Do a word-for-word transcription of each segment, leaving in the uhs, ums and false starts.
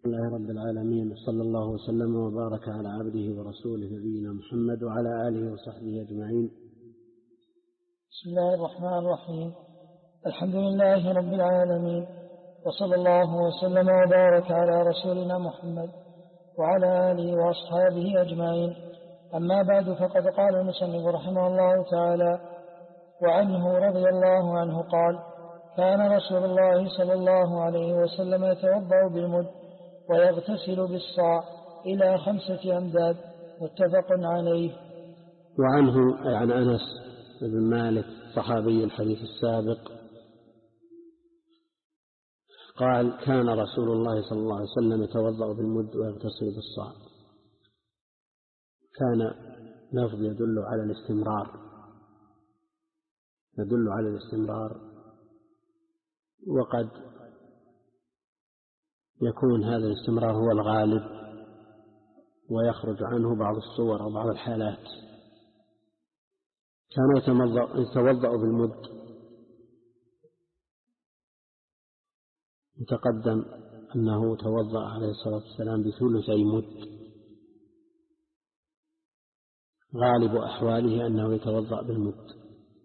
الله رب العالمين، صلى الله وسلم وبارك على عبده ورسوله نبينا محمد وعلى آله وصحبه أجمعين. بسم الله الرحمن الرحيم. الحمد لله رب العالمين، وصلى الله وسلم وبارك على رسولنا محمد وعلى آله وأصحابه أجمعين. أما بعد، فقد قال المصنف رحمه الله تعالى: وعنه رضي الله عنه قال: كان رسول الله صلى الله عليه وسلم يتوضأ بالمد ويغتسل بالصاع إلى خمسة أمداد، متفق عليه. وعنه أي عن أنس بن مالك صحابي الحديث السابق قال: كان رسول الله صلى الله عليه وسلم يتوضأ بالمد ويغتسل بالصاع. كان لفظ يدل على الاستمرار يدل على الاستمرار وقد يكون هذا الاستمرار هو الغالب ويخرج عنه بعض الصور أو بعض الحالات. كان يتوضأ بالمد، يتقدم أنه توضأ عليه الصلاة والسلام بثلثي مد، غالب أحواله أنه يتوضأ بالمد.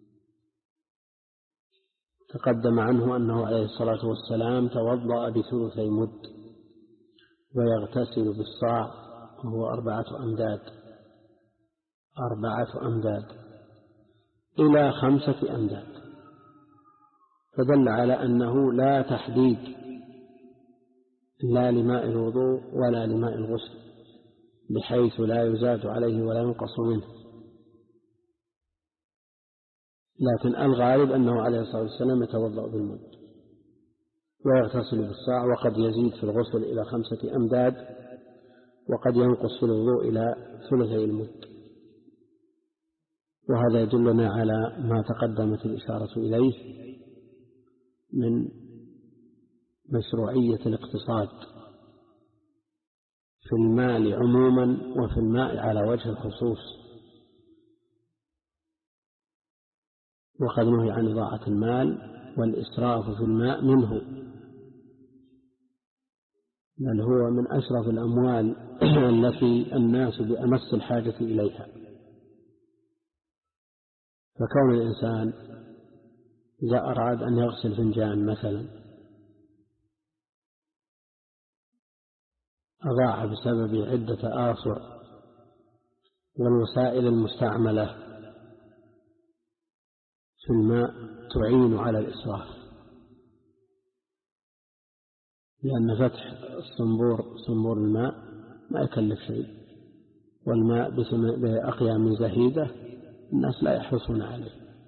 تقدم عنه أنه عليه الصلاة والسلام توضأ بثلثي مد ويغتسل بالصاع وهو أربعة أمداد أربعة أمداد إلى خمسة أمداد، فدل على أنه لا تحديد لا لماء الوضوء ولا لماء الغسل، بحيث لا يزاد عليه ولا ينقص منه، لكن الغالب أنه عليه الصلاة والسلام يتوضأ بالمد ويغتسل بالصاع، وقد يزيد في الغسل إلى خمسة أمداد وقد ينقص في الوضوء إلى ثلثي المد. وهذا يدلنا على ما تقدمت الإشارة إليه من مشروعية الاقتصاد في المال عموما وفي الماء على وجه الخصوص، وقد نهي عن إضاعة المال والإسراف في الماء منه، بل هو من أشرف الأموال التي الناس بأمس الحاجة إليها. فكون الإنسان إذا أراد أن يغسل فنجان مثلا أضاع بسبب عدة آصر والوسائل المستعملة في الماء تعين على الإسراف، لأن فتح الصنبور صنبور الماء ما يكلف شيء، والماء بأقيام زهيدة الناس لا يحرصون عليه،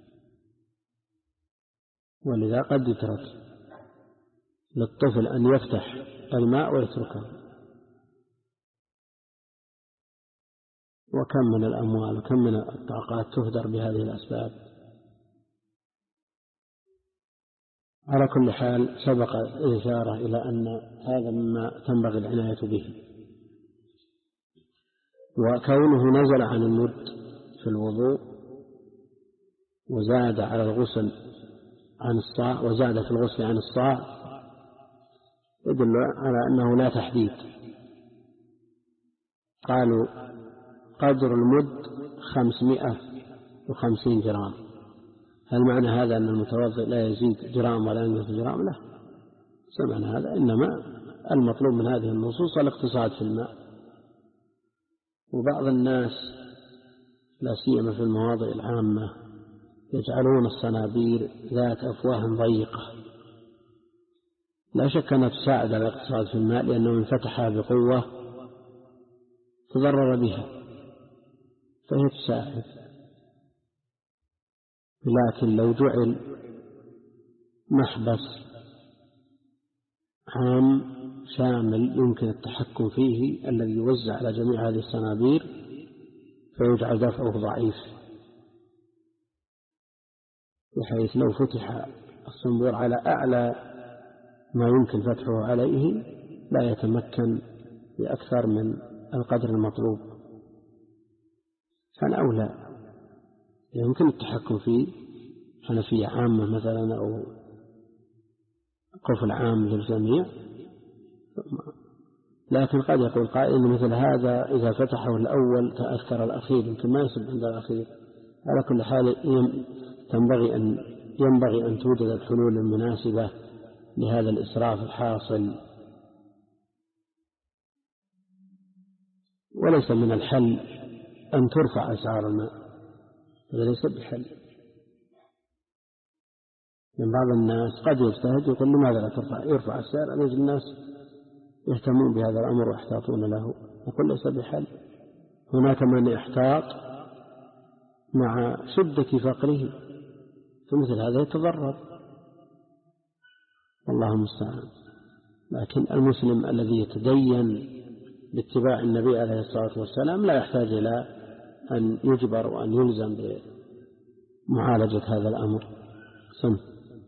ولذا قد يترك للطفل أن يفتح الماء ويتركه. وكم من الأموال وكم من الطاقات تهدر بهذه الأسباب. على كل حال، سبق الإشارة إلى أن هذا مما تنبغي العناية به. وكونه نزل عن المد في الوضوء وزاد على الغسل عن الصاع وزاد في الغسل عن الصاع يدل على أنه لا تحديد. قالوا قدر المد خمسمائة وخمسين جرام. هل معنى هذا أن المتوضئ لا يزيد جرام ولا ينقص جرام؟ لا، سمعنا هذا، إنما المطلوب من هذه النصوص الاقتصاد في الماء. وبعض الناس لا سيما في المواضع العامة يجعلون الصنابير ذات أفواه ضيقة، لا شك أنها تساعد على الاقتصاد في الماء، لأنه من فتحها بقوة تضرر بها فهي تساعد. لكن لو جعل محبس عام شامل يمكن التحكم فيه الذي يوزع على جميع هذه الصنابير فيجعل دفعه ضعيف، بحيث لو فتح الصنبور على أعلى ما يمكن فتحه عليه لا يتمكن بأكثر من القدر المطلوب، كان أولى. يمكن التحكم فيه حنفية عامة مثلا أو قفل عام للجميع لكن قد يقول قائل إن مثل هذا إذا فتحه الأول تأثر الأخير، يمكن ما يصب عند الأخير. على كل حال ينبغي أن ينبغي أن توجد الحلول المناسبة لهذا الإسراف الحاصل. وليس من الحل أن ترفع أسعار الماء، هذا ليس بحل. من بعض الناس قد يجتهد يقول لماذا لا ترفع يرفع السعر أن يجد الناس يهتمون بهذا الأمر ويحتاطون له، يقول ليس بحل. هناك من يحتاط مع شدة فقره، فمثل هذا يتضرر، والله المستعان. لكن المسلم الذي يتدين باتباع النبي عليه الصلاة والسلام لا يحتاج إلى أن يجبر وأن يلزم بمعالجة هذا الأمر. سم.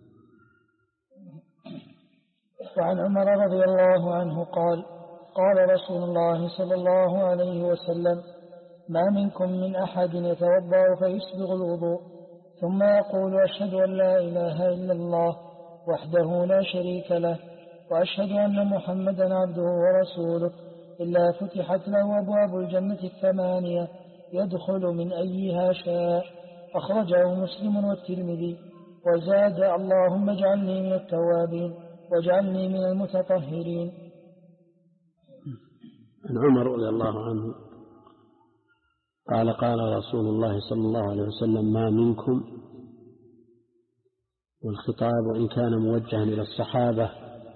وعن عمر رضي الله عنه قال: قال رسول الله صلى الله عليه وسلم: ما منكم من أحد يتوضأ فيسبغ الوضوء ثم يقول: أشهد أن لا إله إلا الله وحده لا شريك له وأشهد أن محمدا عبده ورسوله إلا فتحت له أبواب الجنة الثمانية يدخل من أيها شاء. أخرجه مسلم والترمذي، وزاد: اللهم اجعلني من التوابين واجعلني من المتطهرين. عن عمر رضي الله عنه قال: قال رسول الله صلى الله عليه وسلم: ما منكم، والخطاب وإن كان موجها إلى الصحابة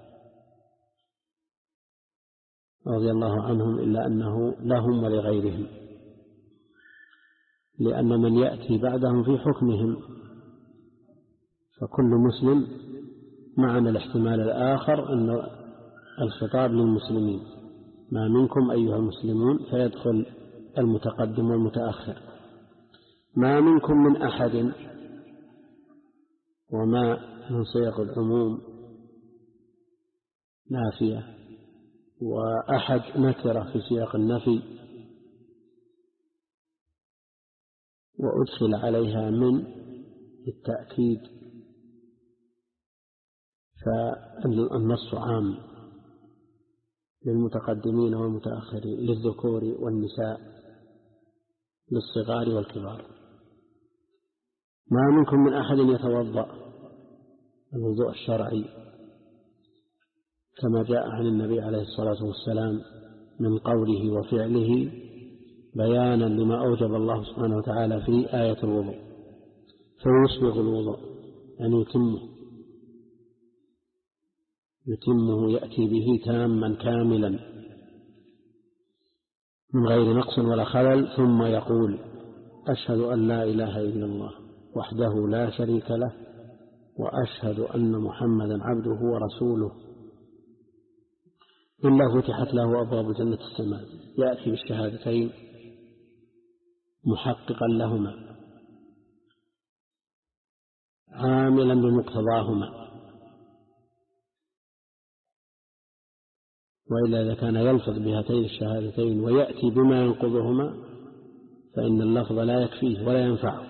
رضي الله عنهم إلا أنه لهم ولغيرهم، لأن من يأتي بعدهم في حكمهم، فكل مسلم معنا الاحتمال الآخر أن الخطاب للمسلمين: ما منكم أيها المسلمون، فيدخل المتقدم والمتأخر. ما منكم من أحد، وما من صيغ العموم نافية، وأحد نكرة في سياق النفي، وأدخل عليها من التأكيد، فالنص عام للمتقدمين والمتأخرين، للذكور والنساء، للصغار والكبار. ما منكم من أحد يتوضأ، الوضوء الشرعي كما جاء عن النبي عليه الصلاة والسلام من قوله وفعله بيانا لما أوجب الله سبحانه وتعالى في آية الوضوء، فيسبغ الوضوء يعني يتمه يتمه يأتي به تاما كاملا من غير نقص ولا خلل، ثم يقول: أشهد أن لا إله إلا الله وحده لا شريك له وأشهد أن محمدا عبده ورسوله إلا فتحت له أبواب جنة السماء. يأتي بالشهادتين محققا لهما عاملا بمقتضاهما، وإلا إذا كان يلفظ بهاتين الشهادتين ويأتي بما ينقضهما فإن اللفظ لا يكفيه ولا ينفعه.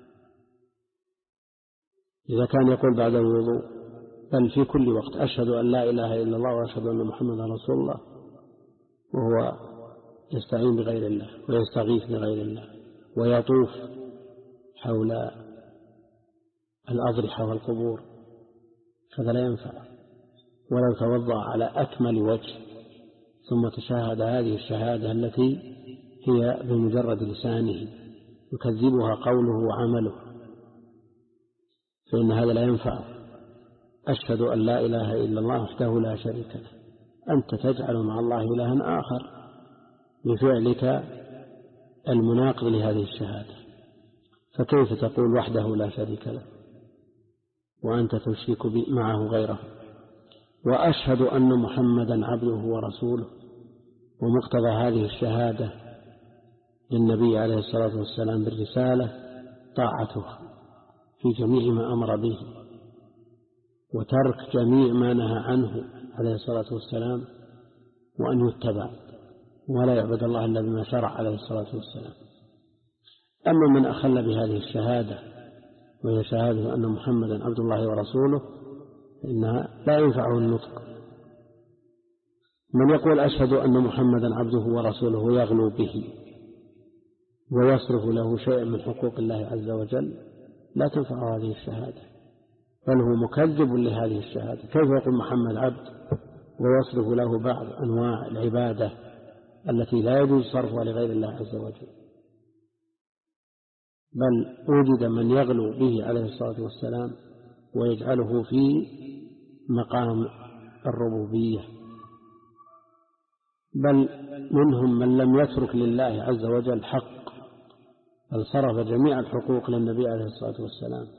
إذا كان يقول بعد الوضوء بل في كل وقت: أشهد أن لا إله إلا الله وأشهد أن محمدا رسول الله، وهو يستعين بغير الله ويستغيث بغير الله ويطوف حول الأضرحة والقبور، هذا لا ينفع. ولو توضأ على أكمل وجه ثم تشاهد هذه الشهادة التي هي بمجرد لسانه يكذبها قوله وعمله، فإن هذا لا ينفع. أشهد أن لا إله إلا الله وحده لا شريك له، أنت تجعل مع الله إلها آخر بفعلك المناقض لهذه الشهادة، فكيف تقول وحده لا شريك له وأنت تشرك معه غيره؟ وأشهد أن محمدا عبده ورسوله، ومقتضى هذه الشهادة للنبي عليه الصلاة والسلام بالرسالة طاعته في جميع ما أمر به، وترك جميع ما نهى عنه عليه الصلاة والسلام، وأن يتبع ولا يعبد الله إلا بما شرع عليه الصلاة والسلام. أما من أخل بهذه الشهادة وهي شهادة أن محمدا عبد الله ورسوله فإنها لا ينفعه النطق، من يقول أشهد أن محمدا عبده ورسوله يغلو به ويصرف له شيء من حقوق الله عز وجل لا تنفع هذه الشهادة، بل هو مكذب لهذه الشهادة. كيف يقول محمد عبد ويصرف له بعض أنواع العبادة التي لا يجوز صرفها لغير الله عز وجل؟ بل وجد من يغلو به عليه الصلاة والسلام ويجعله في مقام الربوبية، بل منهم من لم يترك لله عز وجل حق، بل صرف جميع الحقوق للنبي عليه الصلاة والسلام.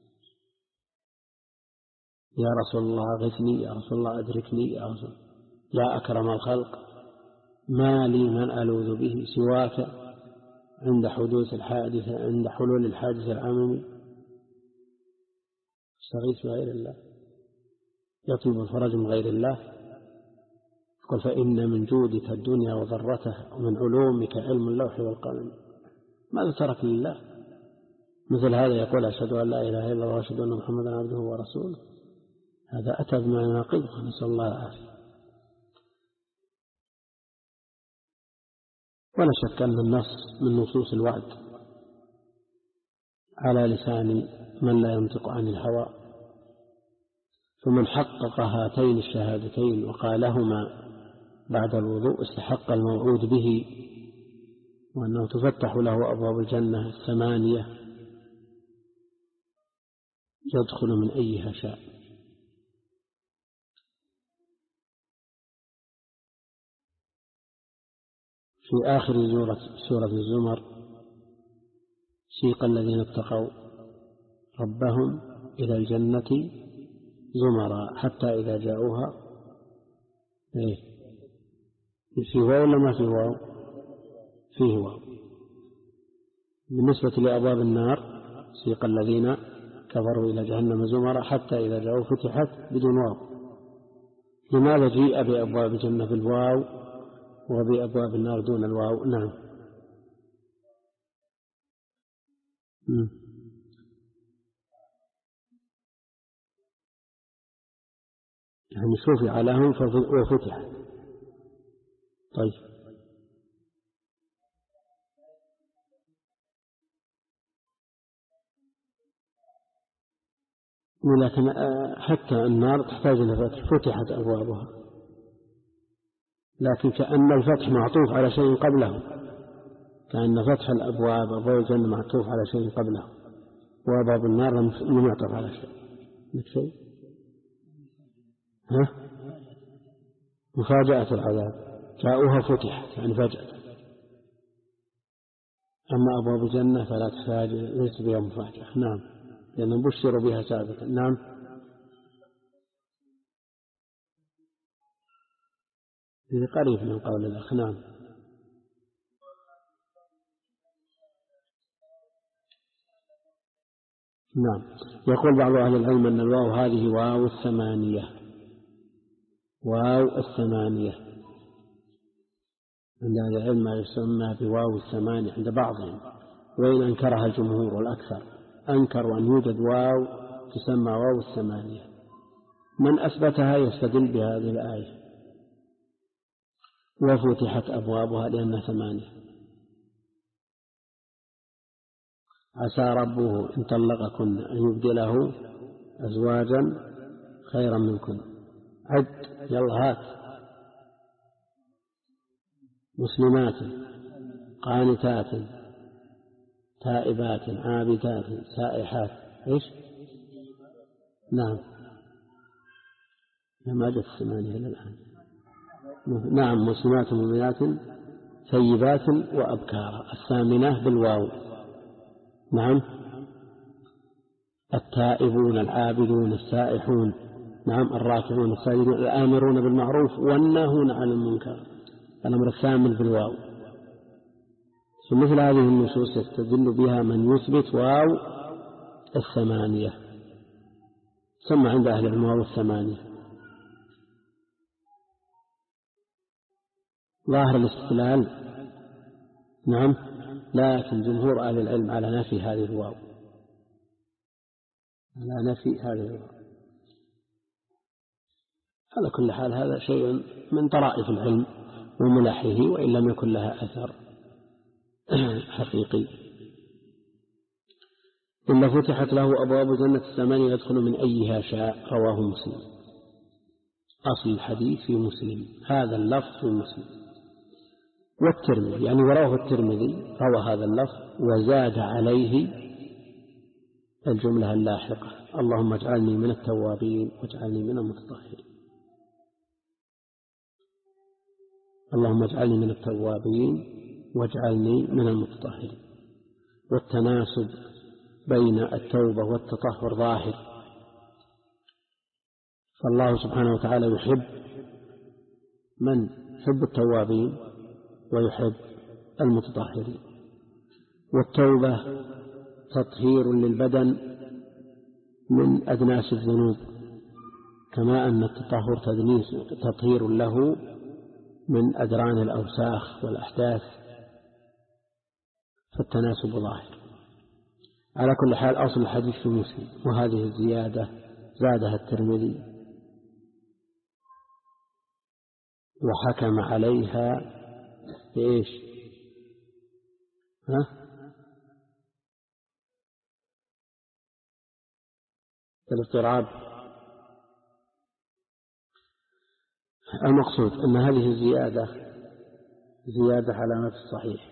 يا رسول الله أغثني، يا رسول الله أدركني، يا رسول يا أكرم الخلق ما لي من ألوذ به سواك عند حدوث الحادثة عند حلول الحادث العممي، استغيث بغير الله، يطلب الفرج من غير الله. قل فإن من جودك الدنيا وضرتها ومن علومك علم اللوح والقلم. ماذا ترك لله؟ مثل هذا يقول أشهد أن لا إله إلا الله وأشهد أن محمدا عبده ورسوله، هذا أتى بما يناقضه، نسأل الله العافية. ولا شك أن النص من نصوص الوعد على لسان من لا ينطق عن الهوى، فمن حقق هاتين الشهادتين وقالهما بعد الوضوء استحق الموعود به، وأنه تفتح له أبواب الجنة الثمانية يدخل من أيها شاء. في آخر سورة الزمر سيق الذين اتقوا ربهم إلى الجنة زمرا حتى إذا جاءوها إيه في واو ولا ما في واو؟ فيه واو. بالنسبة لأبواب النار سيق الذين كفروا إلى جهنم زمرا حتى إذا جاءوا فتحت بدون واو. لماذا جيء بأبواب الجنة بالواو وبأبواب النار دون الواو؟ نعم. م. يعني شفع لهم وفتح. طيب ولكن حتى النار تحتاج إلى فتح، فتحت أبوابها، لكن كأن الفتح معطوف على شيء قبله، كأن فتح الأبواب أبواب الجنة معطوف على شيء قبله، وأبواب النار لم يعطف على شيء. لك شيء؟ ها؟ مفاجأة العذاب جاءوها فتحت يعني فجأة، أما أبواب الجنة فلا تحتاج ليس بها مفاجأة. نعم، لأنهم بشروا بها سابقا. نعم. هذا قريب من قول الأخ. نعم. نعم. يقول بعض أهل العلم أن الواو هذه واو الثمانية، واو الثمانية عند أهل العلم ما يسمى بواو الثمانية عند بعضهم، وإن أنكرها الجمهور والأكثر أنكروا أن يوجد واو تسمى واو الثمانية. من أثبتها يستدل بهذه الآية وفتحت أبوابها لأنها ثمانية. عسى ربه إن طلقكن أن يبدله أزواجا خيرا منكن. عد يلا هات. مسلمات قانتات تائبات عابدات سائحات إيش؟ نعم، ما جت الثمانية إلى الآن. نعم، مسلمات مؤمنات ثيبات وأبكارا، الثامنة بالواو. نعم. التائبون العابدون السائحون، نعم، الراكعون الساجدون الآمرون بالمعروف والناهون عن المنكر، الأمر الثامن بالواو. فمثل هذه النصوص يستدل بها من يثبت واو الثمانية، سمى عند أهل العلم واو الثمانية. ظاهر الاستدلال. نعم، لكن جمهور أهل العلم على نفي هذه الواو، على نفي هذه الواو. على كل حال هذا شيء من طرائف العلم وملاحه، وإن لم يكن لها أثر حقيقي. إلا فتحت له أبواب جنة الثمانية يدخل من أيها شاء. رواه مسلم. أصل الحديث في مسلم، هذا اللفظ في مسلم والترمذي، يعني ورواه الترمذي روى هذا اللفظ وزاد عليه الجملة اللاحقة: اللهم اجعلني من التوابين واجعلني من المتطهرين. اللهم اجعلني من التوابين واجعلني من المتطهرين. والتناسب بين التوبة والتطهر ظاهر، فالله سبحانه وتعالى يحب من يحب التوابين ويحب المتطهرين. والتوبة تطهير للبدن من أدناس الذنوب، كما أن التطهر تطهير له من أدران الأوساخ والأحداث، فالتناسب ظاهر. على كل حال أصل الحديث في مسلم، وهذه الزيادة زادها الترمذي وحكم عليها بإيش؟ ها؟ الاضطراب. المقصود أن هذه الزيادة زيادة على ما في الصحيح،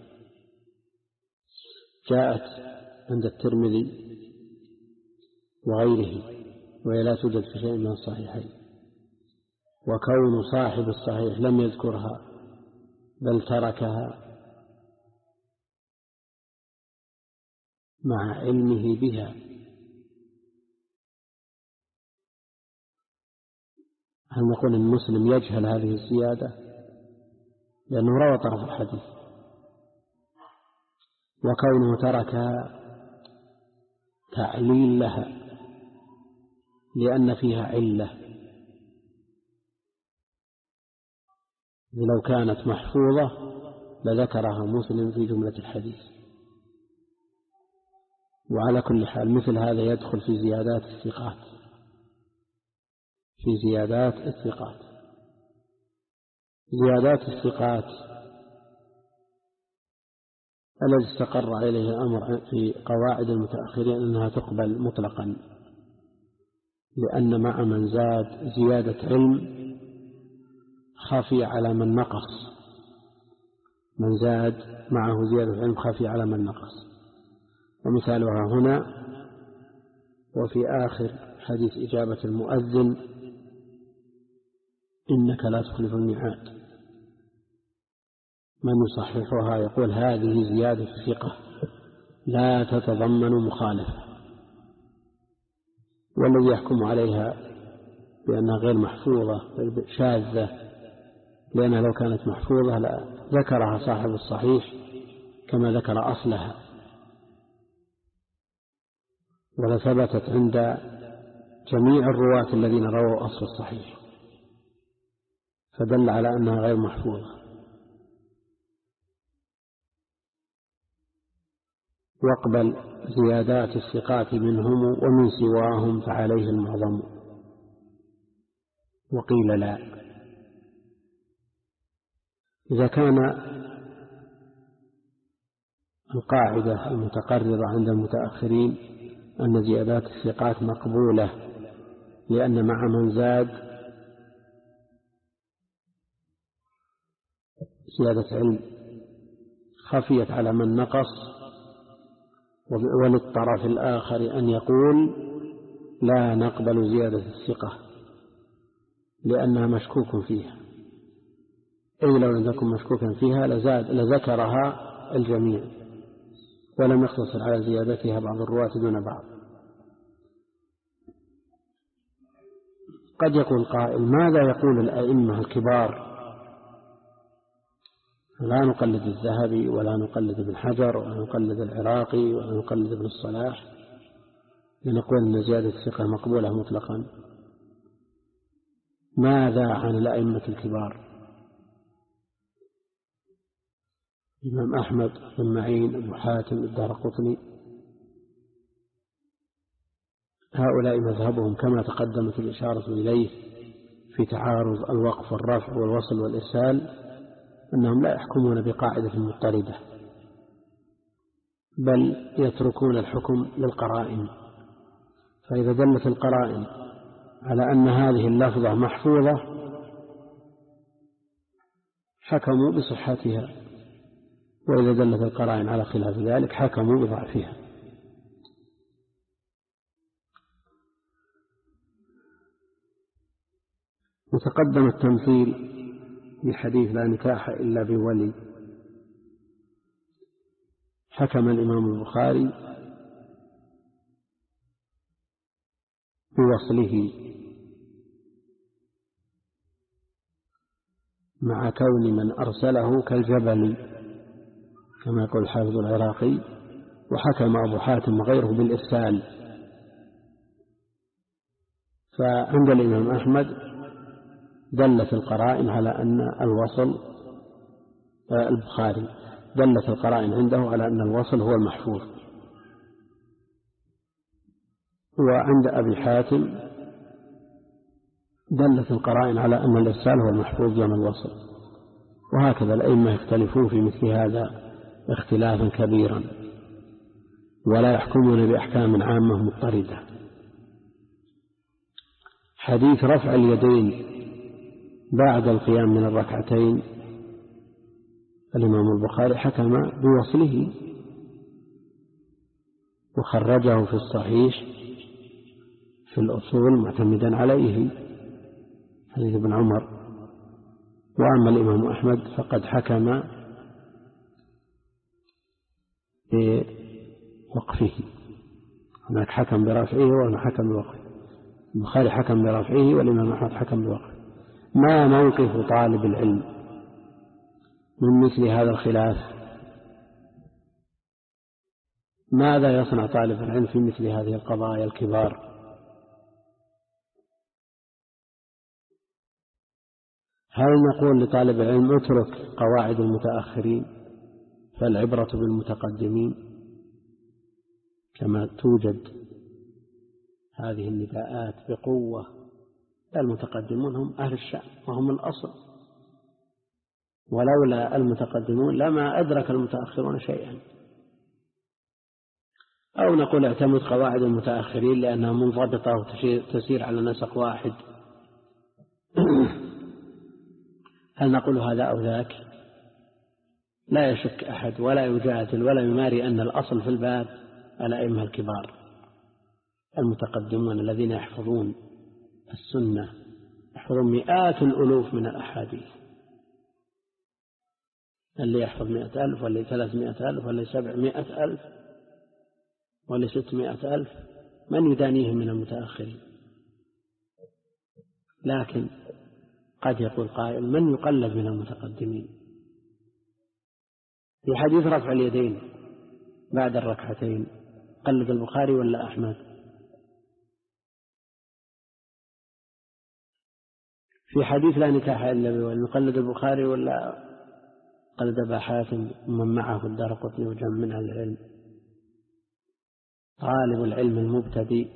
جاءت عند الترمذي وغيره، وهي لا توجد في شيء من الصحيحين، وكون صاحب الصحيح لم يذكرها بل تركها مع علمه بها، هل نقول أن مسلم يجهل هذه الزيادة؟ لأنه روى طرف الحديث. وكونه تركها تعليل لها لأن فيها علة، لو كانت محفوظة لذكرها مسلم في جملة الحديث. وعلى كل حال مثل هذا يدخل في زيادات الثقات، في زيادات الثقات. زيادات الثقات الذي استقر عليه الأمر في قواعد المتأخرين أنها تقبل مطلقا، لأن مع من زاد زيادة علم خفي على من نقص، من زاد معه زيادة علم خفي على من نقص. ومثالها هنا وفي آخر حديث إجابة المؤذن: إنك لا تخلف الميعاد. من يصححها يقول هذه زيادة ثقة لا تتضمن مخالفة، والذي يحكم عليها بأنها غير محفوظة شاذة، لأنها لو كانت محفوظة لا ذكرها صاحب الصحيح كما ذكر أصلها، ولثبتت عند جميع الرواة الذين رووا أصل الصحيح، فدل على أنها غير محفوظة. واقبل زيادات الثقات منهم ومن سواهم فعليه المعظم. وقيل لا. إذا كان القاعدة المتقررة عند المتأخرين أن زيادات الثقات مقبولة لأن مع من زاد زيادة علم خفيت على من نقص، وللطرف الآخر أن يقول لا نقبل زيادة الثقة لأنها مشكوك فيها، أي لو لم تكن مشكوكا فيها لزاد لذكرها الجميع ولم يقتصر على زيادتها بعض الرواة دون بعض. قد يقول قائل ماذا يقول الأئمة الكبار؟ لا نقلد الذهبي ولا نقلد ابن حجر ولا نقلد العراقي ولا نقلد ابن الصلاح لنقول أن زيادة الثقة مقبولة مطلقا. ماذا عن الأئمة الكبار؟ الإمام أحمد بن معين، أبو حاتم، الدارقطني، هؤلاء مذهبهم كما تقدمت الإشارة إليه في تعارض الوقف والرفع والوصل والإرسال أنهم لا يحكمون بقاعدة مضطردة، بل يتركون الحكم للقرائن. فإذا دلت القرائن على أن هذه اللفظة محفوظة حكموا بصحتها، وإذا دلت القرائن على خلاف ذلك حكموا بضعفها. وتقدم التمثيل بحديث لا نكاح إلا بولي. حكم الإمام البخاري بوصله مع كون من أرسله كالجبل كما يقول الحافظ العراقي، وحكم أبو حاتم وغيره بالإرسال. فعند الإمام أحمد دلت القرائن على أن الوصل البخاري دلت القرائن عنده على أن الوصل هو المحفوظ، وعند أبي حاتم دلت القرائن على أن الإرسال هو المحفوظ دون الوصل. وهكذا الأئمة يختلفون في مثل هذا اختلافا كبيرا، ولا يحكمون بأحكام عامة مضطردة. حديث رفع اليدين بعد القيام من الركعتين الإمام البخاري حكم بوصله وخرجه في الصحيح في الأصول معتمدا عليه حديث ابن عمر. وأما الإمام أحمد فقد حكم بوقفه، هناك حكم برفعه وهنا حكم بوقفه. البخاري حكم برفعه والإمام أحمد حكم بوقفه. ما موقف طالب العلم من مثل هذا الخلاف؟ ماذا يصنع طالب العلم في مثل هذه القضايا الكبار؟ هل نقول لطالب العلم اترك قواعد المتأخرين فالعبرة بالمتقدمين، كما توجد هذه النداءات بقوة؟ المتقدمون هم أهل الشأن وهم الأصل، ولولا المتقدمون لما أدرك المتأخرون شيئا. أو نقول اعتمد قواعد المتأخرين لأنها منضبطة وتسير على نسق واحد. هل نقول هذا أو ذاك؟ لا يشك أحد ولا يجادل ولا يماري أن الأصل في الباب الأئمة الكبار المتقدمون الذين يحفظون السنة، يحفظون مئات الألوف من الأحاديث، اللي يحفظ مئة ألف واللي ثلاثمائة ألف واللي سبعمائة ألف واللي ستمائة ألف، من يدانيهم من المتأخرين؟ لكن قد يقول قائل من يقلد من المتقدمين؟ في حديث رفع اليدين بعد الركعتين قلد البخاري ولا أحمد؟ في حديث لا نكاح إلا بولي نقلد البخاري ولا قلد أبا حاتم ومن معه الدارقطني وجمع من أهل العلم؟ طالب العلم المبتدئ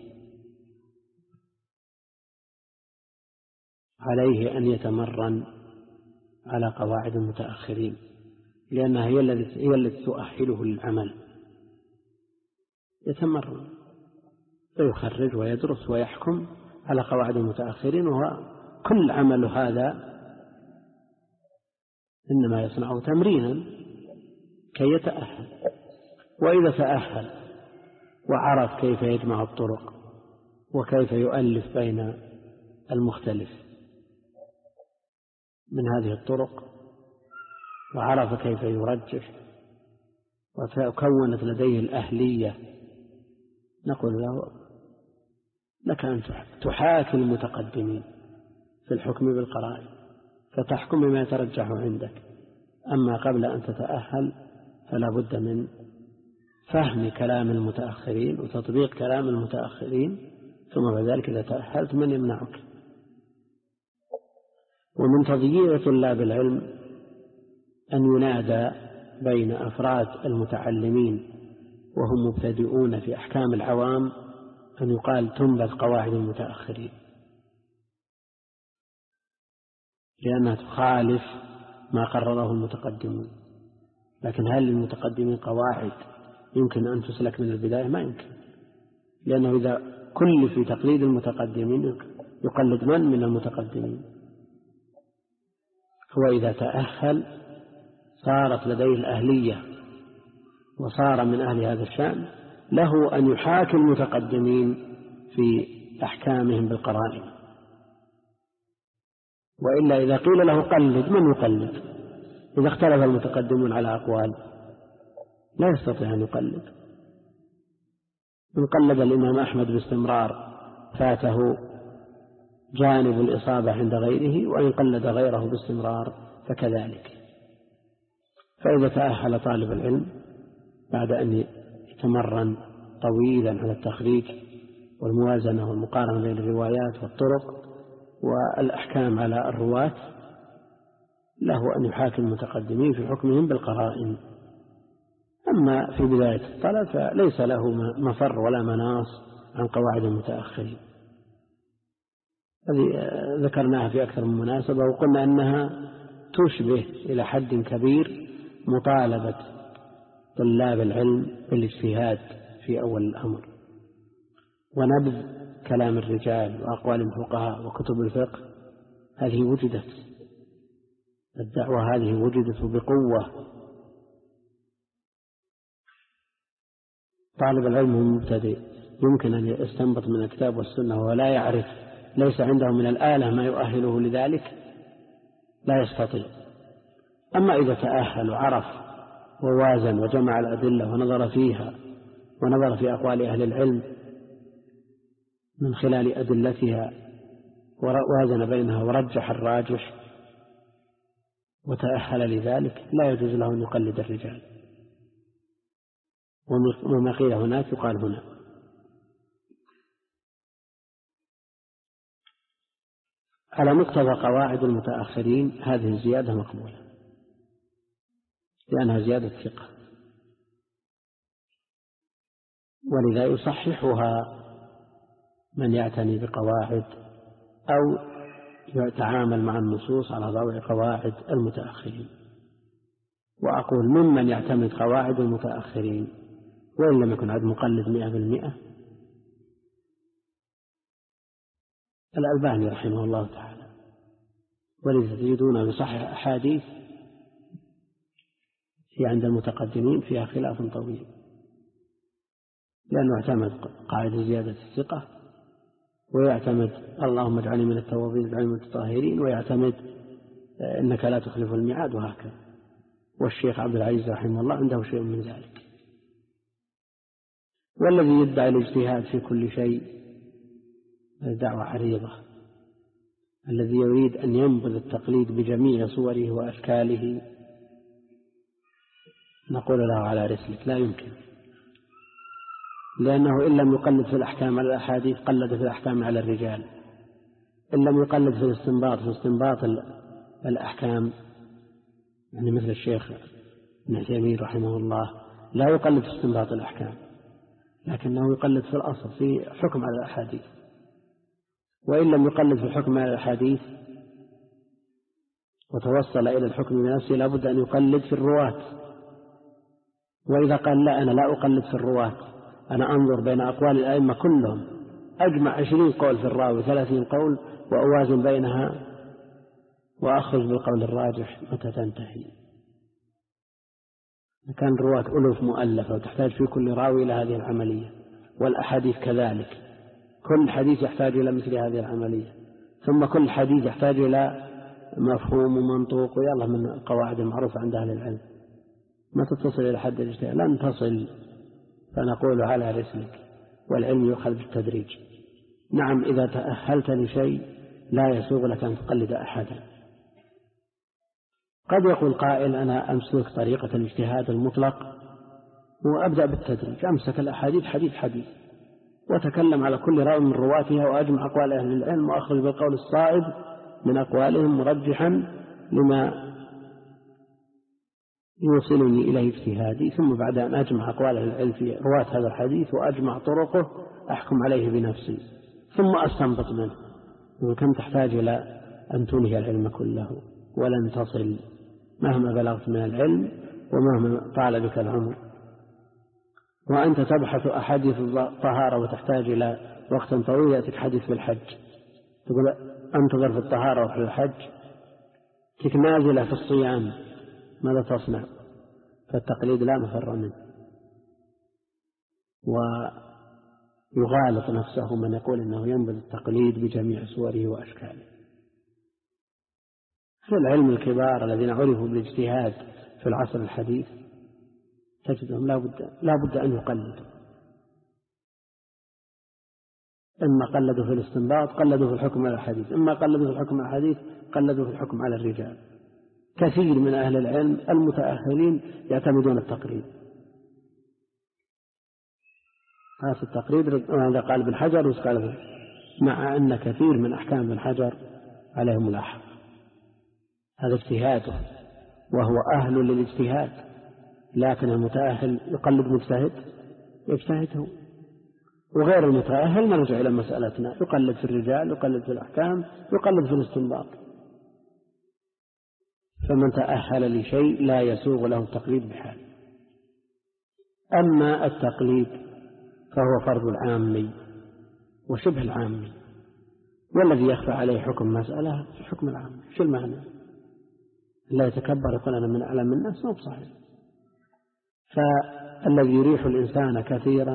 عليه أن يتمرن على قواعد المتأخرين، لأنها هي التي هي التي تؤهله للعمل. يتمرن ويخرج ويدرس ويحكم على قواعد المتأخرين، وهو كل عمل هذا إنما يصنعه تمرينا كي يتأهل. وإذا تأهل وعرف كيف يجمع الطرق وكيف يؤلف بين المختلف من هذه الطرق، وعرف كيف يرجح وكونت لديه الأهلية، نقول له لك أن تحاكي المتقدمين في الحكم بالقرائن فتحكم بما يترجح عندك. أما قبل أن تتأهل فلا بد من فهم كلام المتأخرين وتطبيق كلام المتأخرين، ثم بعد ذلك إذا تأهلت من يمنعك. ومن تضييع طلاب العلم أن ينادى بين أفراد المتعلمين وهم مبتدئون في أحكام العوام أن يقال تنبذ قواعد المتأخرين. لأنها تخالف ما قرره المتقدمون. لكن هل للمتقدمين قواعد يمكن أن تسلك من البداية؟ ما يمكن، لأنه إذا كل في تقليد المتقدمين يقلد من من المتقدمين؟ هو إذا تأهل صارت لديه الأهلية وصار من أهل هذا الشأن له أن يحاكي المتقدمين في أحكامهم بالقرائن. وإلا إذا قيل له قلد من يقلد؟ إذا اختلف المتقدمون على أقوال لا يستطيع أن يقلد. من قلد الإمام أحمد باستمرار فاته جانب الإصابة عند غيره، وإن قلد غيره باستمرار فكذلك. فإذا تأهل طالب العلم بعد أن يتمرن طويلا على التخريج والموازنة والمقارنة بين الروايات والطرق والأحكام على الرواة، له أن يحاكم المتقدمين في حكمهم بالقرائن. أما في بداية الطلب فليس له مفر ولا مناص عن قواعد المتأخرين. هذه ذكرناها في أكثر من مناسبة، وقلنا أنها تشبه إلى حد كبير مطالبة طلاب العلم بالاجتهاد في أول الأمر، ونبذ كلام الرجال وأقوال الفقهاء وكتب الفقه. هذه وجدت، الدعوة هذه وجدت بقوة. طالب العلم المبتدئ يمكن أن يستنبط من الكتاب والسنة ولا يعرف، ليس عنده من الآلة ما يؤهله لذلك، لا يستطيع. أما إذا تأهل وعرف ووازن وجمع الأدلة ونظر فيها ونظر في أقوال أهل العلم من خلال أدلتها ووازن بينها ورجح الراجح وتأهل لذلك، لا يجوز له أن يقلد الرجال. وما قيل هناك يقال هنا. على مقتضى قواعد المتأخرين هذه الزيادة مقبولة لأنها زيادة ثقة، ولذا يصححها من يعتني بقواعد أو يتعامل مع النصوص على ضوء قواعد المتأخرين. وأقول ممن يعتمد قواعد المتأخرين وإن لم يكن عد مقلد مئة بالمئة الألباني رحمه الله تعالى، ولذا تجدون بصحيح أحاديث هي عند المتقدمين فيها خلاف طويل، لأنه اعتمد قاعدة زيادة الثقة، ويعتمد اللهم اجعلني من التوابين واجعلني من المتطهرين، ويعتمد إنك لا تخلف الميعاد، وهكذا. والشيخ عبد العزيز رحمه الله عنده شيء من ذلك. والذي يدعي الاجتهاد في كل شيء دعوة عريضة. الذي يريد أن ينبذ التقليد بجميع صوره وأشكاله نقول له على رسلك، لا يمكن، لأنه إن لم يقلد في الأحكام على الأحاديث قلد في الأحكام على الرجال، إن لم يقلد في الاستنباط في استنباط الأحكام، يعني مثل الشيخ ابن عثيمين رحمه الله لا يقلد في استنباط الأحكام، لكنه يقلد في الأصل في حكم على الأحاديث. وإن لم يقلد في الحكم على الأحاديث وتوصل إلى الحكم بنفسه لابد أن يقلد في الرواة. وإذا قال لا أنا لا أقلد في الرواة، أنا أنظر بين أقوال الأئمة كلهم، أجمع عشرين قول في الراوي ثلاثين قول وأوازن بينها وأخرج بالقول الراجح، متى تنتهي؟ كان الرواة ألوف مؤلفة وتحتاج في كل راوي إلى هذه العملية، والأحاديث كذلك، كل حديث يحتاج إلى مثل هذه العملية، ثم كل حديث يحتاج إلى مفهوم ومنطوق، ويلا من القواعد المعروفة عند أهل العلم. ما تتصل إلى حد الاجتهاد، لن تصل، فنقول على رسلك، والعلم يؤخذ بالتدريج. نعم إذا تأهلت لشيء لا يسوغ لك أن تقلد أحدا. قد يقول قائل أنا أمسك طريقة الاجتهاد المطلق وأبدأ بالتدريج، أمسك الأحاديث حديث حديث وتكلم على كل راوي من رواتها وأجمع أقوال أهل العلم وأخرج بالقول الصائب من أقوالهم مرجحا لما يوصلني إليه اجتهادي، ثم بعد أن أجمع أقوال أهل العلم في رواة هذا الحديث وأجمع طرقه أحكم عليه بنفسي، ثم أستنبط منه. وكم تحتاج إلى أن تنهي العلم كله، ولن تصل مهما بلغت من العلم ومهما طال بك العمر. وأنت تبحث أحاديث الطهارة وتحتاج إلى وقت طويل، يأتيك حديث في الحج تقول أنتظر في الطهارة وفي الحج، تك نازلة في الصيام، ماذا تصنع؟ فالتقليد لا مفر منه. ويغالط نفسه من يقول إنه ينبذ التقليد بجميع صوره وأشكاله. في العلم الكبار الذين عرفوا بالاجتهاد في العصر الحديث تجدهم لا بد, لا بد أن يقلدوا، إما قلدوا في الاستنباط قلدوا في الحكم على الحديث، إما قلدوا في الحكم على الحديث قلدوا في الحكم على الرجال. كثير من أهل العلم المتأخرين يعتمدون التقليد. هذا التقليد هذا قال ابن حجر وقال، مع أن كثير من أحكام ابن حجر عليهم ملاحظة. هذا اجتهاده وهو أهل للاجتهاد، لكن المتأهل يقلد مجتهد يجتهده، وغير المتأهل نرجع إلى مسألتنا، يقلد في الرجال، يقلد في الأحكام، يقلد في الاستنباط. فمن تأهل لشيء لا يسوغ له التقليد بحال. أما التقليد فهو فرض العامي وشبه العامي، والذي يخفى عليه حكم مسألة في حكم العامي. شو المعنى؟ لا يتكبر يقول أنا من أعلم الناس، ما بصحيح. فالذي يريح الإنسان كثيرا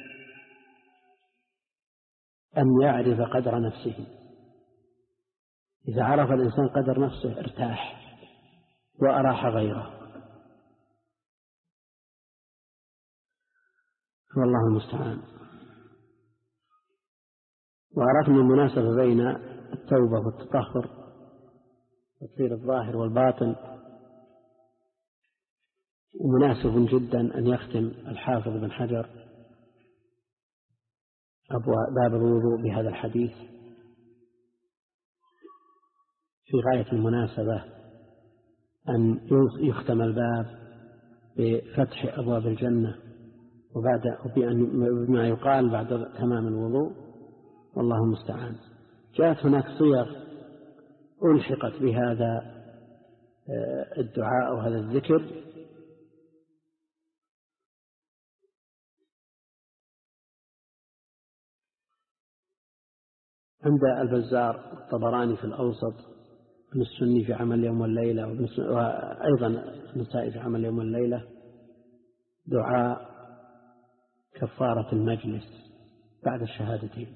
أن يعرف قدر نفسه. إذا عرف الإنسان قدر نفسه ارتاح وأراح غيره، والله المستعان. وعرفنا المناسبة بين التوبة والتطهر وتطهير الظاهر والباطن، ومناسب جدا أن يختم الحافظ بن حجر باب الوضوء بهذا الحديث في غاية المناسبة، أن يختم الباب بفتح أبواب الجنة وبعد بما يقال بعد تمام الوضوء، والله المستعان. جاءت هناك صيغ ألحقت بهذا الدعاء وهذا الذكر، عند البزار الطبراني في الأوسط، ابن السني في عمل اليوم والليلة، وأيضا النسائي في عمل اليوم والليلة، دعاء كفارة المجلس بعد الشهادتين: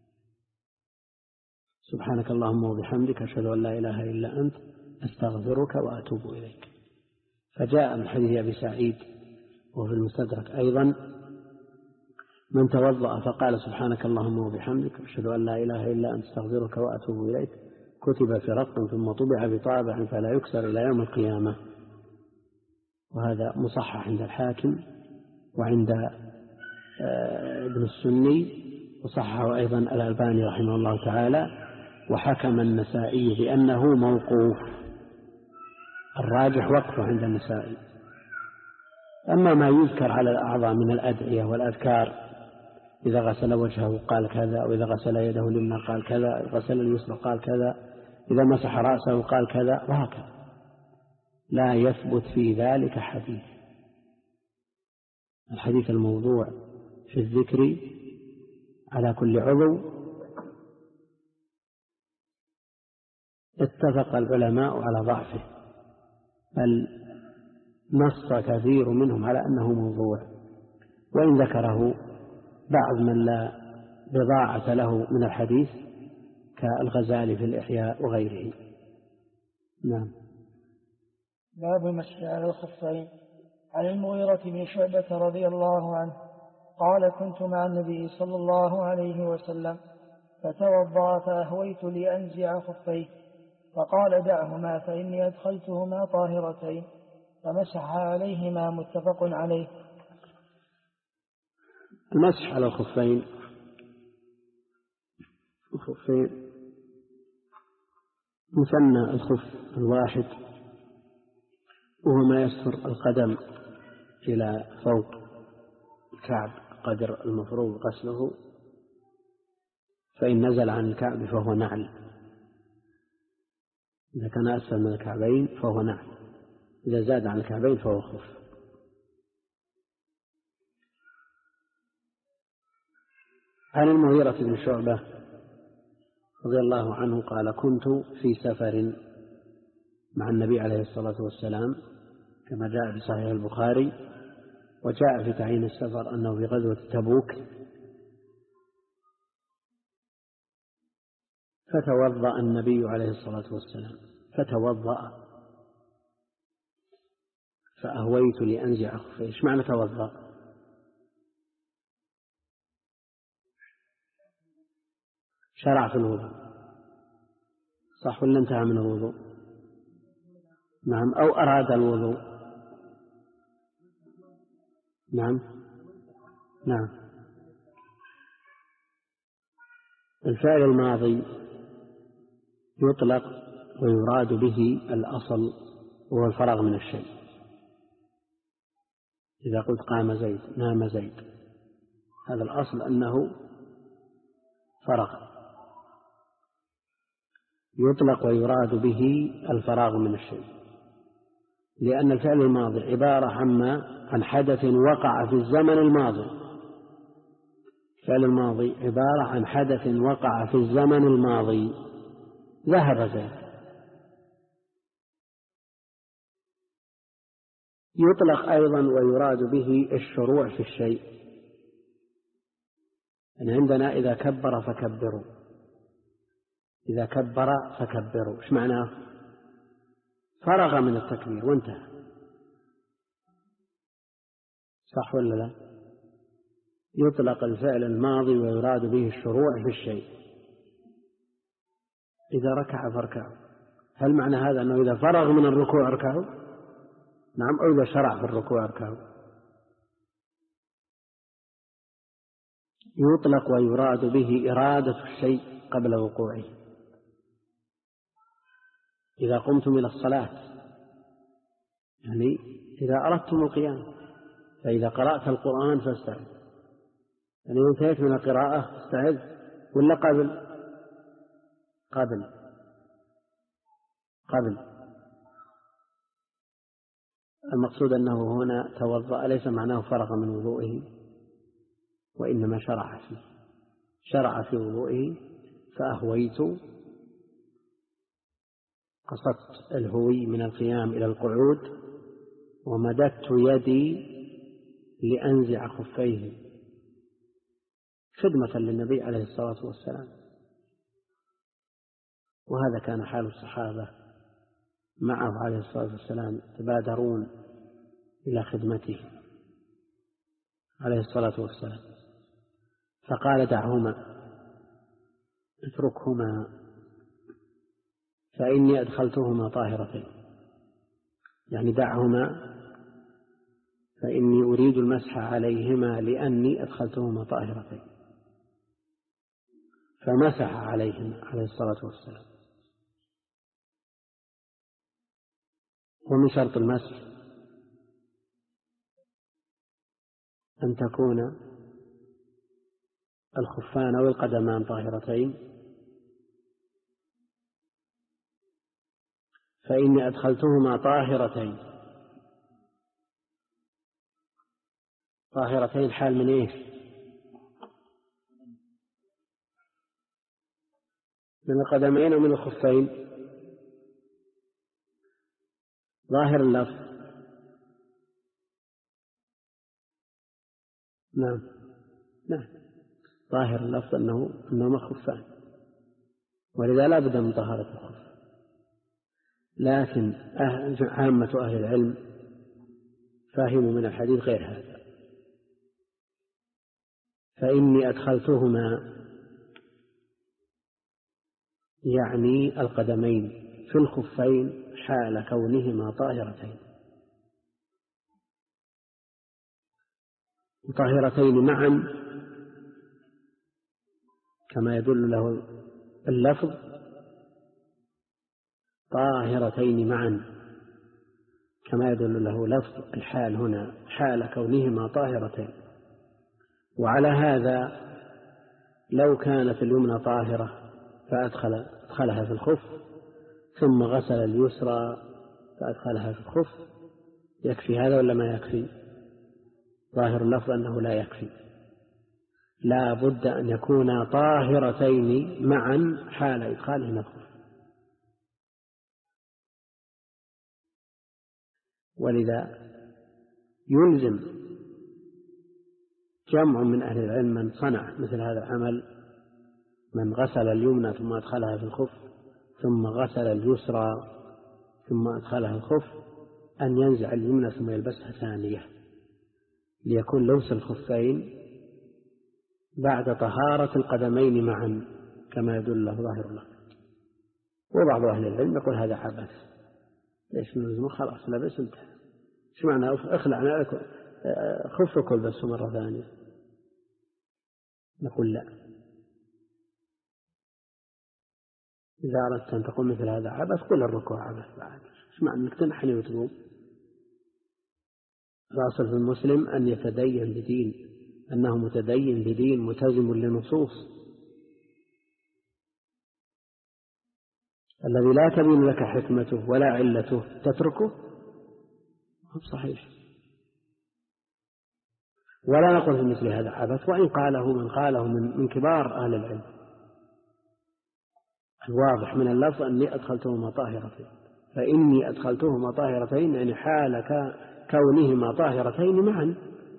سبحانك اللهم وبحمدك أشهد أن لا إله إلا أنت أستغفرك وأتوب إليك. فجاء من حديث أبي سعيد وفي المستدرك أيضا: من توضأ فقال سبحانك اللهم وبحمدك أشهد أن لا إله إلا أنت أستغفرك وأتوب إليك كتب في رق ثم طبع بطابع فلا يكسر إلى يوم القيامة. وهذا مصحح عند الحاكم وعند ابن السني، وصححه أيضا الألباني رحمه الله تعالى، وحكم النسائي بأنه موقوف، الراجح وقفه عند النسائي. أما ما يذكر على الأعضاء من الأدعية والأذكار، إذا غسل وجهه قال كذا، وإذا غسل يده اليمنى قال كذا، إذا غسل اليسرى قال كذا، إذا مسح رأسه قال كذا، وهكذا، لا يثبت في ذلك حديث. الحديث الموضوع في الذكر على كل عضو اتفق العلماء على ضعفه، بل نص كثير منهم على أنه موضوع، وإن ذكره بعض من لا بضاعة له من الحديث كالغزالي في الإحياء وغيره. نعم. باب المسح على الخفين. عن المغيرة بن شعبة رضي الله عنه قال: كنت مع النبي صلى الله عليه وسلم فتوضأ فأهويت لأنزع خفيه فقال: دعهما فإني أدخلتهما طاهرتين، فمسح عليهما. متفق عليه. المسح على الخفين الخفين مثنى الخف الواحد، وهو ما يستر القدم إلى فوق الكعب قدر المفروض غسله، فإن نزل عن الكعب فهو نعل. إذا كان أسفل من الكعبين فهو نعل، إذا زاد عن الكعبين فهو خف. عن المغيرة بن شعبة رضي الله عنه قال: كنت في سفر مع النبي عليه الصلاة والسلام كما جاء في صحيح البخاري، وجاء في تعيين السفر أنه في غزوة تبوك، فتوضأ النبي عليه الصلاة والسلام فتوضأ فأهويت لأنزع خفيه. إيش معنى توضأ؟ شرع في الوضوء، صح ولا انتهى من الوضوء؟ نعم، أو أراد الوضوء. نعم نعم. الفعل الماضي يطلق ويراد به الأصل وهو الفراغ من الشيء. إذا قلت قام زيد، نام زيد، هذا الأصل أنه فرغ. يطلق ويراد به الفراغ من الشيء، لأن الفعل الماضي عبارة عما عن حدث وقع في الزمن الماضي. الفعل الماضي عبارة عن حدث وقع في الزمن الماضي. ذهب زيد. يطلق أيضا ويراد به الشروع في الشيء. يعني عندنا إذا كبر فكبروا، إذا كبر فكبروا، إيش معناه؟ فرغ من التكبير وانتهى، صح ولا لا؟ يطلق الفعل الماضي ويراد به الشروع في الشيء. إذا ركع فاركعوا، هل معنى هذا أنه إذا فرغ من الركوع اركعوا؟ نعم، أو إذا شرع في الركوع اركعوا. يطلق ويراد به إرادة الشيء قبل وقوعه. إذا قمتم إلى الصلاة، يعني إذا أردتم القيام، فإذا قرأت القرآن فاستعذ، يعني انتهيت من القراءة استعذ ولا قبل؟ قبل قبل المقصود أنه هنا توضأ، ليس معناه فرغ من وضوئه، وإنما شرع فيه، شرع في وضوئه. فأهويت، قصدت الهوي من القيام إلى القعود، ومددت يدي لأنزع خفيه خدمة للنبي عليه الصلاة والسلام. وهذا كان حال الصحابة معه عليه الصلاة والسلام، تبادرون إلى خدمته عليه الصلاة والسلام. فقال: دعهما، اتركهما، فإني أدخلتهما طاهرتين. يعني دعهما فإني أريد المسح عليهما لأني أدخلتهما طاهرتين. فمسح عليهما عليه الصلاة والسلام. ومن شرط المسح أن تكون الخفان أو القدمان طاهرتين. فإني أدخلتهما طاهرتين. طاهرتين حال من إيه؟ من القدمين ومن الخفين. ظاهر اللفظ. نعم نعم، ظاهر اللفظ أنه أنهما خفان، ولذا لا بد من طهارة الخف. لكن أهل عامة أهل العلم فهموا من الحديث غير هذا. فإني أدخلتهما يعني القدمين في الخفين حال كونهما طاهرتين، طاهرتين معا كما يدل له اللفظ، طاهرتين معا كما يدل له لفظ الحال هنا حال كونهما طاهرتين. وعلى هذا لو كانت اليمنى طاهرة فأدخل أدخلها في الخف، ثم غسل اليسرى فأدخلها في الخف، يكفي هذا ولا ما يكفي؟ ظاهر اللفظ أنه لا يكفي، لا بد أن يكونا طاهرتين معا حال إدخالهما الخف. ولذا يلزم جمع من أهل العلم من صنع مثل هذا العمل، من غسل اليمنى ثم أدخلها في الخف ثم غسل اليسرى ثم أدخلها الخف، أن ينزع اليمنى ثم يلبسها ثانية، ليكون لبس الخفين بعد طهارة القدمين معا كما يدل له ظاهر الله. وبعض أهل العلم يقول هذا عبث، ليش نلزمه؟ خلاص لبس انتهى، ايش معنى اخلع خفك والبسه مرة ثانية؟ نقول لا، إذا أردت أن تقول مثل هذا عبث قل الركوع عبث بعد، ايش معنى أنك تنحني وتقوم؟ الأصل في المسلم أن يتدين بدين، أنه متدين بدين ملتزم للنصوص. الذي لا تبين لك حكمته ولا علته تتركه هو صحيح. ولا نقول في مثل هذا عبث، وإن قاله من قاله من, من كبار أهل العلم. الواضح من اللفظ أني أدخلتهما طاهرتين، فإني أدخلتهما طاهرتين يعني حال كونهما طاهرتين معا.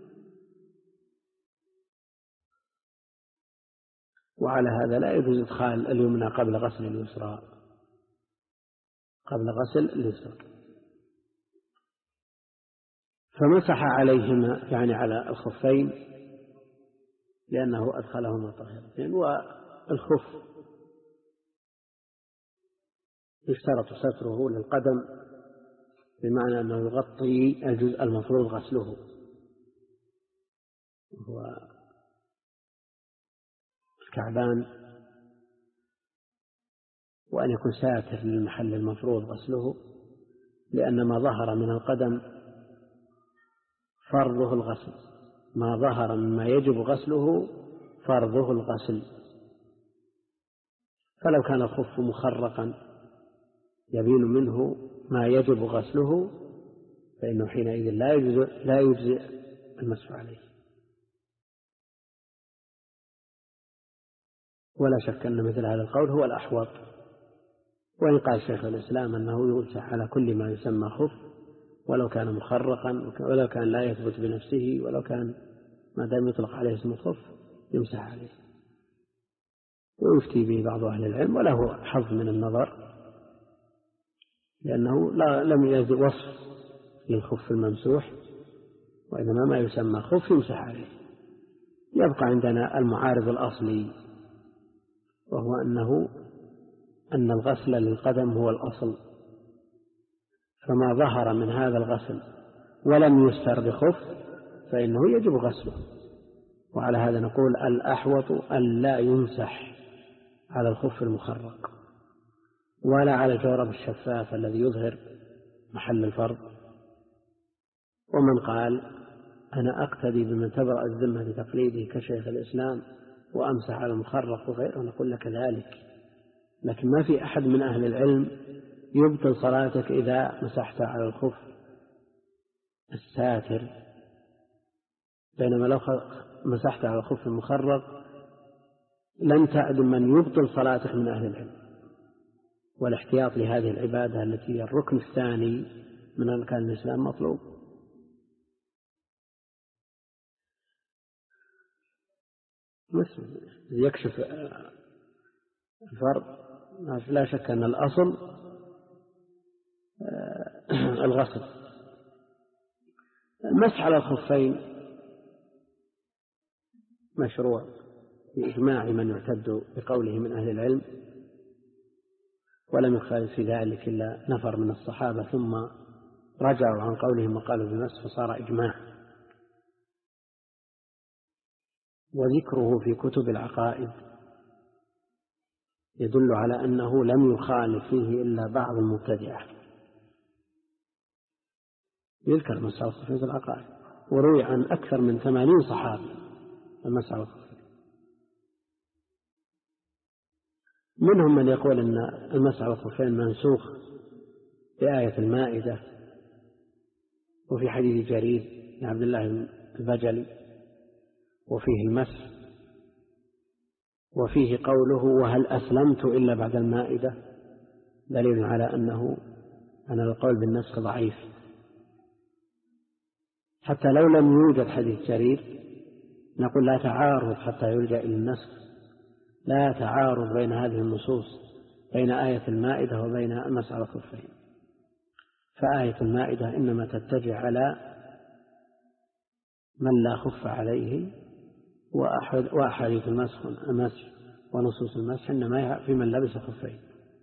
وعلى هذا لا يجوز إدخال اليمنى قبل غسل اليسرى، قبل غسل اليسرى. فمسح عليهما يعني على الخفين لأنه أدخلهما طاهرتين. والخف يشترط ستره للقدم بمعنى أنه يغطي الجزء المفروض غسله، وهو الكعبان، وأن يكون ساتر للمحل المفروض غسله، لأن ما ظهر من القدم فرضه الغسل، ما ظهر مما يجب غسله فرضه الغسل. فلو كان الخف مخرقا يبين منه ما يجب غسله فإنه حينئذ لا يجزئ لا يجزئ المسح عليه. ولا شك أن مثل هذا القول هو الأحوط. وإن قال شيخ الإسلام أنه يمسح على كل ما يسمى خف ولو كان مخرقا ولو كان لا يثبت بنفسه ولو كان ما دام يطلق عليه اسم الخف يمسح عليه، ويفتي به بعض أهل العلم وله حظ من النظر، لأنه لا لم يجد وصف للخف الممسوح، وإنما ما يسمى خف يمسح عليه. يبقى عندنا المعارض الأصلي، وهو أنه أن الغسل للقدم هو الأصل، فما ظهر من هذا الغسل ولم يستر بخف فإنه يجب غسله. وعلى هذا نقول الأحوط أن لا يمسح على الخف المخرق ولا على الجورب الشفاف الذي يظهر محل الفرض. ومن قال أنا أقتدي بمن تبرأ الذمة لتقليده كشيخ الإسلام وأمسح على المخرق وغيره، نقول لك ذلك، لكن ما في أحد من أهل العلم يبطل صلاتك إذا مسحت على الخف الساتر، بينما لو مسحت على الخف المخرق لن تعد من يبطل صلاتك من أهل العلم. والاحتياط لهذه العبادة التي هي الركن الثاني من أركان الإسلام مطلوب. يكشف الفرض لا شك أن الأصل الغسل. المسح على الخفين مشروع بإجماع من يعتد بقوله من أهل العلم، ولم يخالف في ذلك إلا نفر من الصحابة ثم رجعوا عن قولهم وقالوا بالمسح فصار إجماع. وذكره في كتب العقائد يدل على أنه لم يخالف فيه إلا بعض المبتدعة. يذكر مسح الخفين في العقائد وروي عن أكثر من ثمانين صحابي المسح الخفين. منهم من يقول أن المسح على الخفين منسوخ بآية المائدة وفي حديث جرير بن عبد الله البجلي وفيه المسح، وفيه قوله وهل أسلمت إلا بعد المائدة، دليل على أنه أن القول بالنسخ ضعيف، حتى لو لم يوجد حديث جرير نقول لا تعارض حتى يلجأ إلى النسخ، لا تعارض بين هذه النصوص بين آية المائدة وبين المسح على الخفين، فآية المائدة إنما تتجه على من لا خف عليه، وأحاديث المسح ونصوص المسح إنما في من لبس خفين.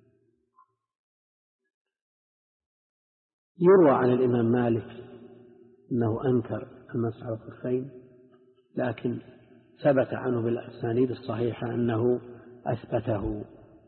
يروى عن الإمام مالك أنه أنكر المسح على الخفين، لكن ثبت عنه بالأسانيد الصحيحة أنه أثبته.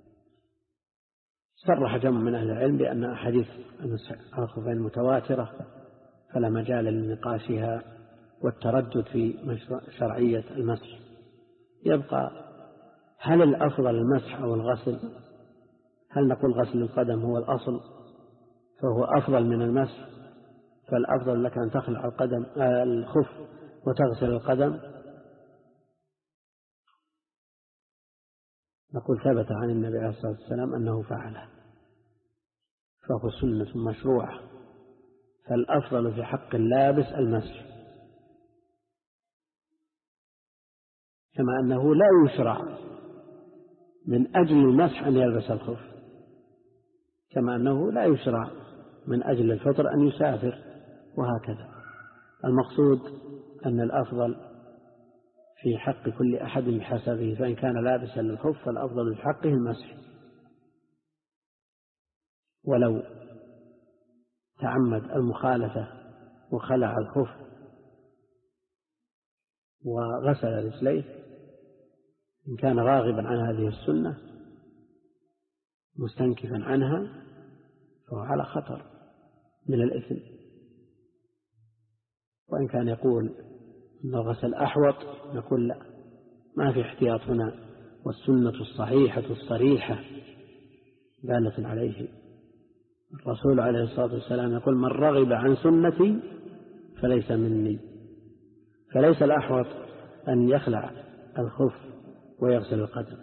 صرح جمع من أهل العلم بأن أحاديث المسح على الخفين متواترة، فلا مجال لنقاشها والتردد في شرعية المسح. يبقى هل الأفضل المسح أو الغسل؟ هل نقول غسل القدم هو الأصل فهو أفضل من المسح، فالأفضل لك أن تخلع القدم الخف وتغسل القدم؟ نقول ثبت عن النبي عليه الصلاة والسلام أنه فعله، فهو سنة مشروعة، فالأفضل في حق اللابس المسح، كما أنه لا يشرع من أجل المسح أن يلبس الخف، كما أنه لا يشرع من أجل الفطر أن يسافر، وهكذا. المقصود أن الأفضل في حق كل أحد بحسبه، فإن كان لابسا للخف فالأفضل في حقه المسح، ولو تعمد المخالفة وخلع الخف وغسل رجليه إن كان راغبا عن هذه السنة مستنكفا عنها فهو على خطر من الإثم. وإن كان يقول أن الغسل أحوط نقول لا، ما في احتياط هنا، والسنة الصحيحة الصريحة دالة عليه. الرسول عليه الصلاة والسلام يقول من رغب عن سنتي فليس مني، فليس الأحوط أن يخلع الخف ويغسل القدم.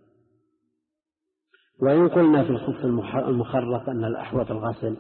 وإن قلنا في الخف المخرق أن الأحوط الغسل،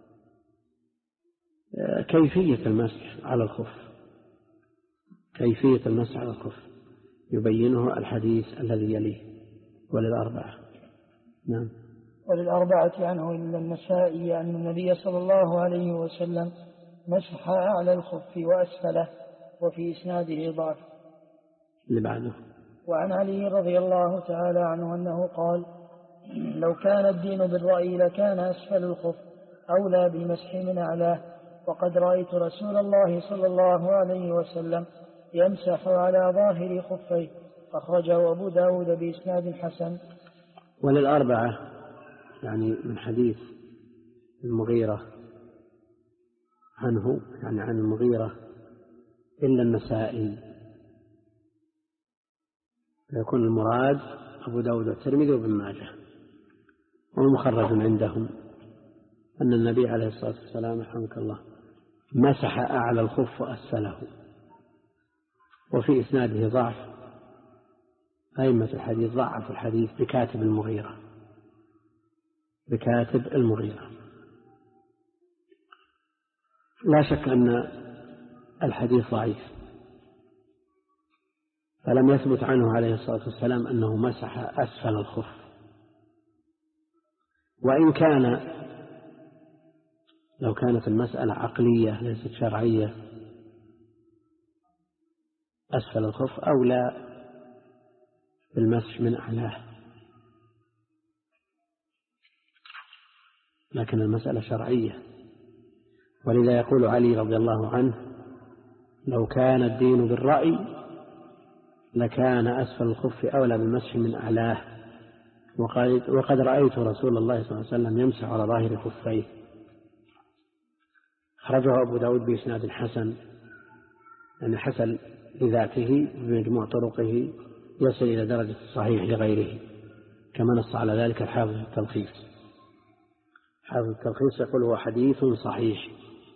كيفية المسح على الخف كيفية المسح على الخف يبينه الحديث الذي يليه وللأربعة. نعم. وللأربعة عنه إلا النسائي أن النبي صلى الله عليه وسلم مسح أعلى الخف وأسفله، وفي إسناده ضعف. اللي بعده. وعن علي رضي الله تعالى عنه أنه قال لو كان الدين بالرأي لكان أسفل الخف أولى بالمسح من أعلاه، وقد رأيت رسول الله صلى الله عليه وسلم يمسح على ظاهر خفيه، أخرجه أبو داود بإسناد حسن. وللأربعة يعني من حديث المغيرة عنه، يعني عن المغيرة إلا النسائي، فيكون المراد أبو داود والترمذي وابن ماجه. ومخرج عندهم أن النبي عليه الصلاة والسلام رحمك الله مسح أعلى الخف وأسفله، وفي إسناده ضعف، أئمة الحديث ضعف الحديث بكاتب المغيرة بكاتب المغيرة لا شك أن الحديث ضعيف، فلم يثبت عنه عليه الصلاة والسلام أنه مسح أسفل الخف. وإن كان لو كانت المسألة عقلية ليست شرعية أسفل الخف أولى بالمسح من أعلاه، لكن المسألة شرعية، ولذا يقول علي رضي الله عنه لو كان الدين بالرأي لكان أسفل الخف أولى بالمسح من أعلاه، وقد رأيت رسول الله صلى الله عليه وسلم يمسح على ظاهر خفيه. خرجه أبو داود بإسناد حسن، يعني حسن لذاته بمجموع طرقه يصل إلى درجة الصحيح لغيره، كما نص على ذلك الحافظ التلخيص. حافظ التلخيص يقول هو حديث صحيح.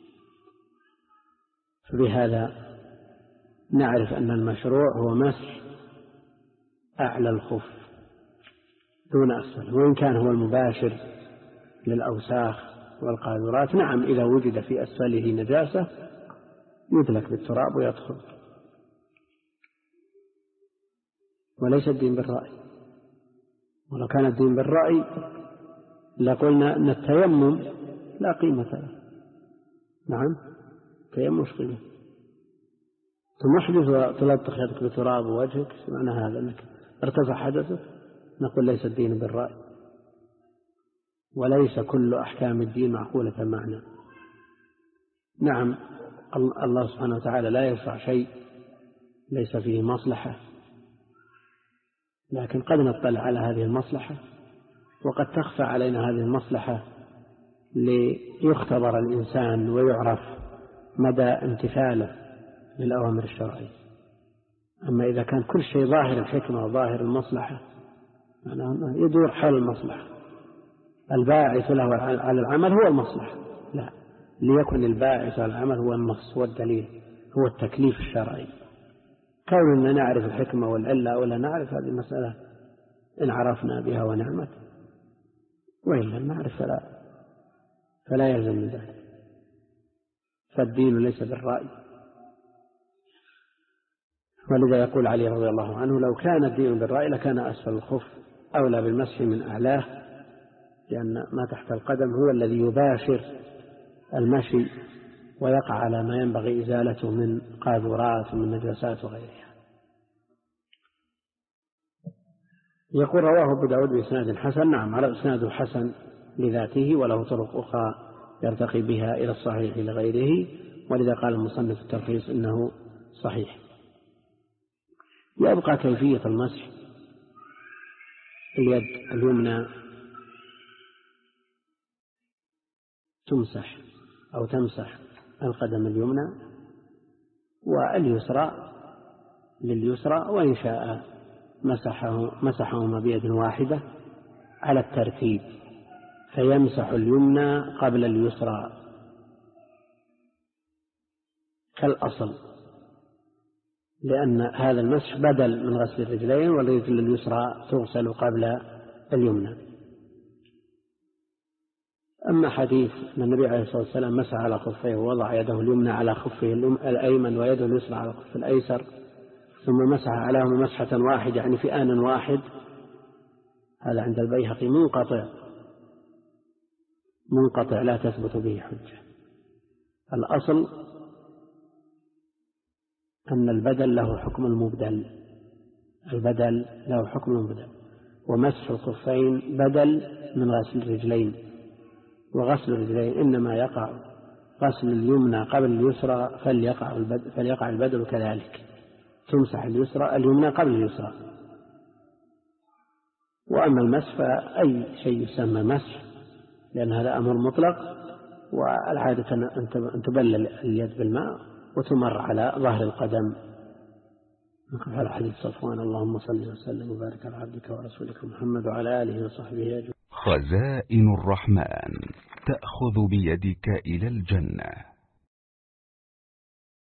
فبهذا نعرف أن المشروع هو مسح أعلى الخف دون أسفل، وإن كان هو المباشر للأوساخ والقاذورات نعم إذا وجد في أسفله نجاسة يدلك بالتراب ويدخل، وليس الدين بالرأي. ولو كان الدين بالرأي لقلنا أن التيمم لا قيمة له. نعم التيمم مش قيمة، تمحدث وتلطخ يدك بتراب وجهك، معنى هذا أنك ارتفع حدثك. نقول ليس الدين بالرأي، وليس كل أحكام الدين معقولة معنا. نعم الله سبحانه وتعالى لا يرفع شيء ليس فيه مصلحة، لكن قد نطلع على هذه المصلحة، وقد تخفى علينا هذه المصلحة ليختبر الإنسان ويعرف مدى امتثاله للأوامر الشرعية. أما إذا كان كل شيء ظاهر الحكمة وظاهر المصلحة يدور حول المصلحة، الباعث له على العمل هو المصلحة، لا، ليكن الباعث على العمل هو النص والدليل، هو التكليف الشرعي. كوننا نعرف الحكمة والعلة ولا نعرف هذه المسألة إن عرفنا بها ونعمت، وإن لم نعرف فلا, فلا يلزم من ذلك. فالدين ليس بالرأي. ولذا يقول علي رضي الله عنه لو كان الدين بالرأي لكان أسفل الخف أولى بالمسح من أعلاه، لأن ما تحت القدم هو الذي يباشر المشي ويقع على ما ينبغي إزالته من قاذورات ومن نجاسات وغيرها. يقول رواه أبو داود بإسناد حسن. نعم على إسناده حسن لذاته، وله طرق أخرى يرتقي بها إلى الصحيح لغيره، ولذا قال المصنف التلخيص إنه صحيح. يبقى كيفية المسح. اليد اليمنى تمسح أو تمسح القدم اليمنى، واليسرى لليسرى، وإن شاء مسحه مسحهما بيد واحدة على الترتيب، فيمسح اليمنى قبل اليسرى كالأصل، لأن هذا المسح بدل من غسل الرجلين، والرجل اليسرى تغسل قبل اليمنى. أما حديث أن النبي عليه الصلاة والسلام مسح على خفيه ووضع يده اليمنى على خفه الأيمن ويده اليسرى على خفه الأيسر ثم مسح عليهما مسحة واحدة يعني في آن واحد، هذا عند البيهقي منقطع منقطع لا تثبت به حجة. الأصل أن البدل له حكم المبدل، البدل له حكم المبدل، ومسح الخفين بدل من غسل الرجلين، وغسل الرجلين إنما يقع غسل اليمنى قبل اليسرى، فليقع البدل, فليقع البدل كذلك، تمسح اليسرى اليمنى قبل اليسرى. وأما المسح فأي شيء يسمى مسح، لأن هذا أمر مطلق، والعادة أن تبلل اليد بالماء وتمر على ظهر القدم. نقف على حديث صفوان. اللهم صل وسلم وبارك على عبدك ورسولك محمد وعلى آله وصحبه أجمعين. خزائن الرحمن تأخذ بيدك إلى الجنة.